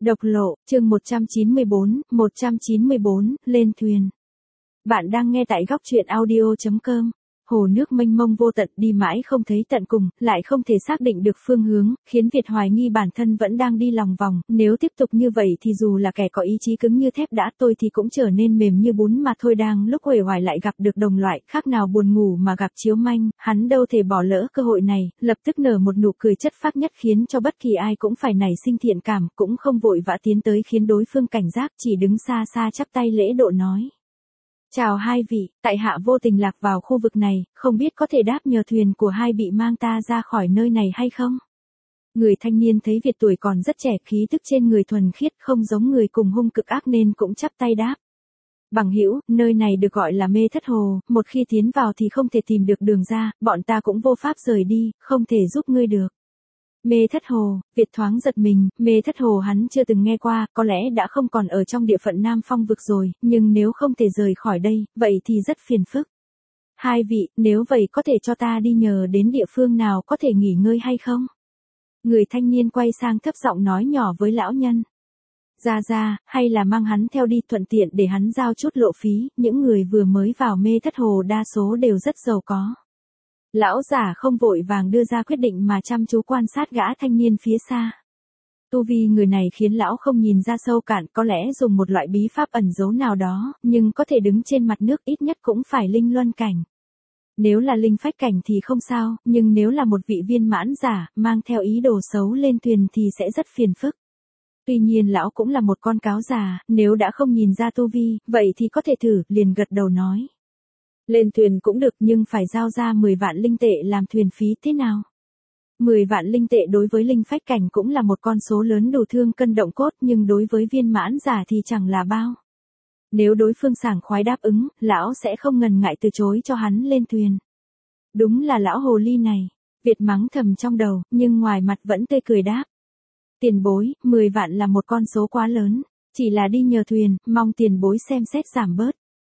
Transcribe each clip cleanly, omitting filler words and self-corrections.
Độc lộ, chương 194, lên thuyền. Bạn đang nghe tại góc truyện audio.com. Hồ nước mênh mông vô tận đi mãi không thấy tận cùng, lại không thể xác định được phương hướng, khiến Việt hoài nghi bản thân vẫn đang đi lòng vòng, nếu tiếp tục như vậy thì dù là kẻ có ý chí cứng như thép đã tôi thì cũng trở nên mềm như bún mà thôi. Đang lúc uể oải lại gặp được đồng loại, khác nào buồn ngủ mà gặp chiếu manh, hắn đâu thể bỏ lỡ cơ hội này, lập tức nở một nụ cười chất phác nhất khiến cho bất kỳ ai cũng phải nảy sinh thiện cảm, cũng không vội vã tiến tới khiến đối phương cảnh giác, chỉ đứng xa xa chắp tay lễ độ nói. Chào hai vị, tại hạ vô tình lạc vào khu vực này, không biết có thể đáp nhờ thuyền của hai vị mang ta ra khỏi nơi này hay không? Người thanh niên thấy Việt tuổi còn rất trẻ, khí tức trên người thuần khiết không giống người cùng hung cực ác nên cũng chắp tay đáp. Bằng hữu, nơi này được gọi là Mê Thất Hồ, một khi tiến vào thì không thể tìm được đường ra, bọn ta cũng vô pháp rời đi, không thể giúp ngươi được. Mê Thất Hồ, Việt thoáng giật mình, Mê Thất Hồ hắn chưa từng nghe qua, có lẽ đã không còn ở trong địa phận Nam Phong vực rồi, nhưng nếu không thể rời khỏi đây, vậy thì rất phiền phức. Hai vị, nếu vậy có thể cho ta đi nhờ đến địa phương nào có thể nghỉ ngơi hay không? Người thanh niên quay sang thấp giọng nói nhỏ với lão nhân. Ra, hay là mang hắn theo đi thuận tiện để hắn giao chút lộ phí, những người vừa mới vào Mê Thất Hồ đa số đều rất giàu có. Lão giả không vội vàng đưa ra quyết định mà chăm chú quan sát gã thanh niên phía xa. Tu vi người này khiến lão không nhìn ra sâu cạn, có lẽ dùng một loại bí pháp ẩn giấu nào đó, nhưng có thể đứng trên mặt nước ít nhất cũng phải linh luân cảnh. Nếu là linh phách cảnh thì không sao, nhưng nếu là một vị viên mãn giả, mang theo ý đồ xấu lên thuyền thì sẽ rất phiền phức. Tuy nhiên lão cũng là một con cáo già, nếu đã không nhìn ra tu vi, vậy thì có thể thử, liền gật đầu nói. Lên thuyền cũng được nhưng phải giao ra 10 vạn linh tệ làm thuyền phí thế nào? 10 vạn linh tệ đối với linh phách cảnh cũng là một con số lớn đủ thương cân động cốt, nhưng đối với viên mãn giả thì chẳng là bao. Nếu đối phương sảng khoái đáp ứng, lão sẽ không ngần ngại từ chối cho hắn lên thuyền. Đúng là lão hồ ly này, Việt mắng thầm trong đầu, nhưng ngoài mặt vẫn tươi cười đáp. Tiền bối, 10 vạn là một con số quá lớn, chỉ là đi nhờ thuyền, mong tiền bối xem xét giảm bớt.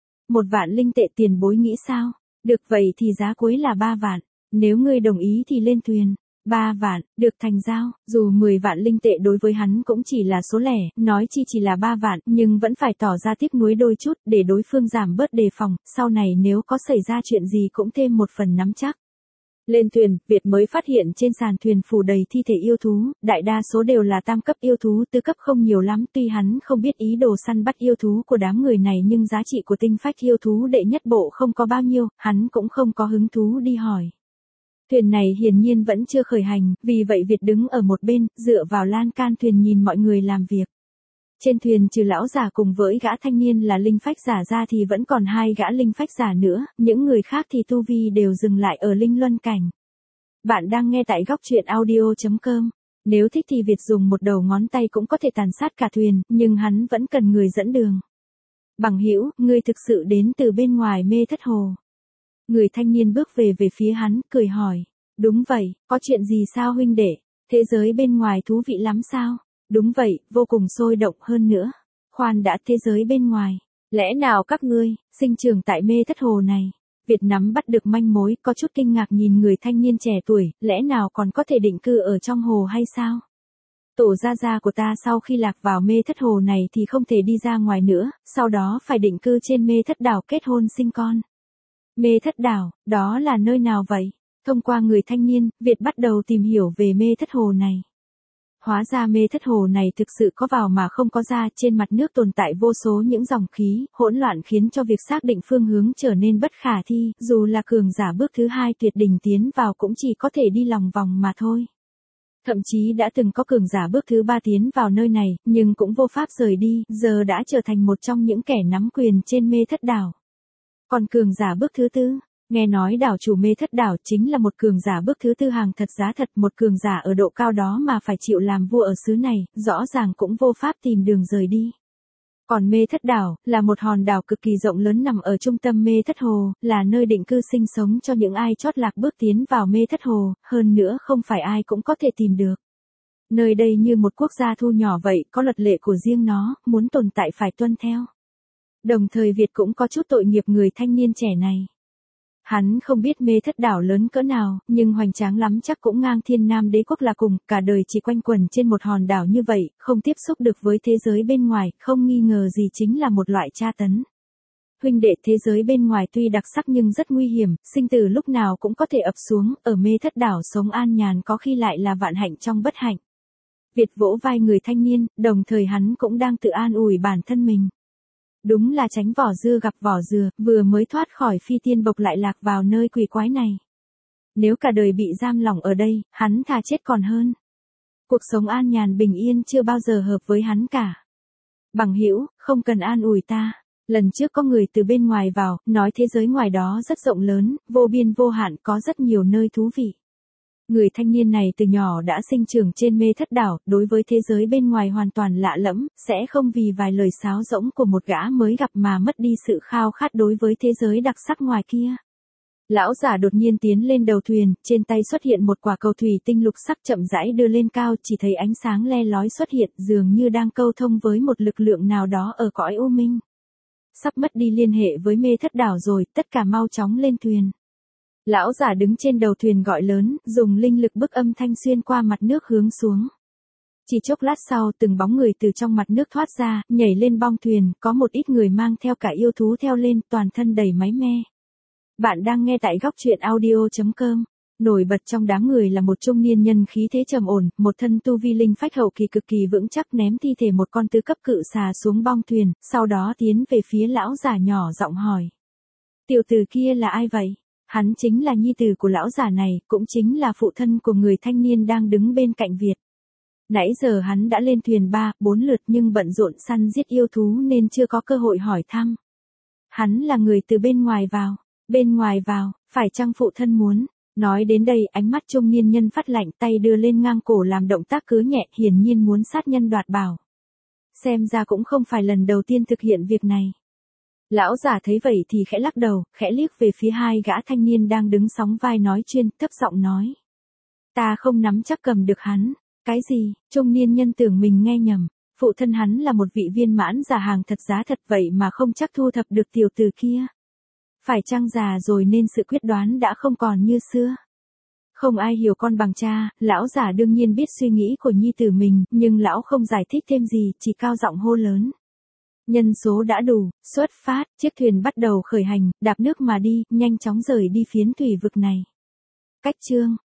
1 vạn linh tệ tiền bối nghĩ sao? Được vậy thì giá cuối là 3 vạn, nếu ngươi đồng ý thì lên thuyền. 3 vạn, được thành giao, dù 10 vạn linh tệ đối với hắn cũng chỉ là số lẻ, nói chi chỉ là 3 vạn, nhưng vẫn phải tỏ ra tiếc nuối đôi chút để đối phương giảm bớt đề phòng, sau này nếu có xảy ra chuyện gì cũng thêm một phần nắm chắc. Lên thuyền, Việt mới phát hiện trên sàn thuyền phủ đầy thi thể yêu thú, đại đa số đều là tam cấp yêu thú, tứ cấp không nhiều lắm, tuy hắn không biết ý đồ săn bắt yêu thú của đám người này nhưng giá trị của tinh phách yêu thú đệ nhất bộ không có bao nhiêu, hắn cũng không có hứng thú đi hỏi. Thuyền này hiển nhiên vẫn chưa khởi hành, vì vậy Việt đứng ở một bên, dựa vào lan can thuyền nhìn mọi người làm việc. Trên thuyền trừ lão giả cùng với gã thanh niên là linh phách giả ra thì vẫn còn 2 gã linh phách giả nữa, những người khác thì tu vi đều dừng lại ở linh luân cảnh. Bạn đang nghe tại góc truyện audio.com. Nếu thích thì Việt dùng một đầu ngón tay cũng có thể tàn sát cả thuyền, nhưng hắn vẫn cần người dẫn đường. Bằng hữu, ngươi thực sự đến từ bên ngoài Mê Thất Hồ. Người thanh niên bước về phía hắn, cười hỏi. Đúng vậy, có chuyện gì sao huynh đệ? Thế giới bên ngoài thú vị lắm sao? Đúng vậy, vô cùng sôi động hơn nữa. Khoan đã, thế giới bên ngoài. Lẽ nào các ngươi, sinh trưởng tại Mê Thất Hồ này? Việt nắm bắt được manh mối, có chút kinh ngạc nhìn người thanh niên trẻ tuổi, lẽ nào còn có thể định cư ở trong hồ hay sao? Tổ gia của ta sau khi lạc vào Mê Thất Hồ này thì không thể đi ra ngoài nữa, sau đó phải định cư trên Mê Thất Đảo kết hôn sinh con. Mê Thất Đảo, đó là nơi nào vậy? Thông qua người thanh niên, Việt bắt đầu tìm hiểu về Mê Thất Hồ này. Hóa ra Mê Thất Hồ này thực sự có vào mà không có ra, trên mặt nước tồn tại vô số những dòng khí, hỗn loạn khiến cho việc xác định phương hướng trở nên bất khả thi, dù là cường giả bước thứ 2 tuyệt đỉnh tiến vào cũng chỉ có thể đi lòng vòng mà thôi. Thậm chí đã từng có cường giả bước thứ 3 tiến vào nơi này, nhưng cũng vô pháp rời đi, giờ đã trở thành một trong những kẻ nắm quyền trên Mê Thất Đảo. Còn cường giả bước thứ 4, nghe nói đảo chủ Mê Thất Đảo chính là một cường giả bước thứ 4 hàng thật giá thật, một cường giả ở độ cao đó mà phải chịu làm vua ở xứ này, rõ ràng cũng vô pháp tìm đường rời đi. Còn Mê Thất Đảo, là một hòn đảo cực kỳ rộng lớn nằm ở trung tâm Mê Thất Hồ, là nơi định cư sinh sống cho những ai chót lạc bước tiến vào Mê Thất Hồ, hơn nữa không phải ai cũng có thể tìm được. Nơi đây như một quốc gia thu nhỏ vậy, có luật lệ của riêng nó, muốn tồn tại phải tuân theo. Đồng thời Việt cũng có chút tội nghiệp người thanh niên trẻ này. Hắn không biết Mê Thất đảo lớn cỡ nào, nhưng hoành tráng lắm chắc cũng ngang Thiên Nam Đế quốc là cùng, cả đời chỉ quanh quẩn trên một hòn đảo như vậy, không tiếp xúc được với thế giới bên ngoài, không nghi ngờ gì chính là một loại tra tấn. Huynh đệ, thế giới bên ngoài tuy đặc sắc nhưng rất nguy hiểm, sinh tử lúc nào cũng có thể ập xuống, ở Mê Thất đảo sống an nhàn có khi lại là vạn hạnh trong bất hạnh. Việt vỗ vai người thanh niên, đồng thời hắn cũng đang tự an ủi bản thân mình. Đúng là tránh vỏ dưa gặp vỏ dừa, vừa mới thoát khỏi phi tiên bộc lại lạc vào nơi quỷ quái này. Nếu cả đời bị giam lỏng ở đây, hắn thà chết còn hơn. Cuộc sống an nhàn bình yên chưa bao giờ hợp với hắn cả. Bằng hữu, không cần an ủi ta. Lần trước có người từ bên ngoài vào, nói thế giới ngoài đó rất rộng lớn, vô biên vô hạn, có rất nhiều nơi thú vị. Người thanh niên này từ nhỏ đã sinh trưởng trên Mê Thất đảo, đối với thế giới bên ngoài hoàn toàn lạ lẫm, sẽ không vì vài lời sáo rỗng của một gã mới gặp mà mất đi sự khao khát đối với thế giới đặc sắc ngoài kia. Lão giả đột nhiên tiến lên đầu thuyền, trên tay xuất hiện một quả cầu thủy tinh lục sắc chậm rãi đưa lên cao, chỉ thấy ánh sáng le lói xuất hiện, dường như đang câu thông với một lực lượng nào đó ở cõi u minh. Sắp mất đi liên hệ với Mê Thất đảo rồi, tất cả mau chóng lên thuyền. Lão giả đứng trên đầu thuyền gọi lớn, dùng linh lực bức âm thanh xuyên qua mặt nước hướng xuống. Chỉ chốc lát sau, từng bóng người từ trong mặt nước thoát ra, nhảy lên bong thuyền, có một ít người mang theo cả yêu thú theo lên, toàn thân đầy máy me. Bạn đang nghe tại góc truyện audio.com. Nổi bật trong đám người là một trung niên nhân khí thế trầm ổn, một thân tu vi linh phách hậu kỳ cực kỳ vững chắc, ném thi thể một con tứ cấp cự xà xuống bong thuyền, sau đó tiến về phía lão giả nhỏ giọng hỏi. Tiểu tử kia là ai vậy? Hắn chính là nhi tử của lão giả này, cũng chính là phụ thân của người thanh niên đang đứng bên cạnh Việt. Nãy giờ hắn đã lên thuyền 3-4 lượt nhưng bận rộn săn giết yêu thú nên chưa có cơ hội hỏi thăm. Hắn là người từ bên ngoài vào. Bên ngoài vào, phải chăng phụ thân muốn? Nói đến đây, ánh mắt trung niên nhân phát lạnh, tay đưa lên ngang cổ làm động tác cứa nhẹ, hiển nhiên muốn sát nhân đoạt bảo. Xem ra cũng không phải lần đầu tiên thực hiện việc này. Lão giả thấy vậy thì khẽ lắc đầu, khẽ liếc về phía hai gã thanh niên đang đứng sóng vai nói chuyên, thấp giọng nói. Ta không nắm chắc cầm được hắn. Cái gì? Trung niên nhân tưởng mình nghe nhầm. Phụ thân hắn là một vị viên mãn giả hàng thật giá thật vậy mà không chắc thu thập được tiểu tử kia. Phải chăng già rồi nên sự quyết đoán đã không còn như xưa. Không ai hiểu con bằng cha, lão giả đương nhiên biết suy nghĩ của nhi tử mình, nhưng lão không giải thích thêm gì, chỉ cao giọng hô lớn. Nhân số đã đủ, xuất phát, chiếc thuyền bắt đầu khởi hành, đạp nước mà đi, nhanh chóng rời đi phiến thủy vực này. Cách chương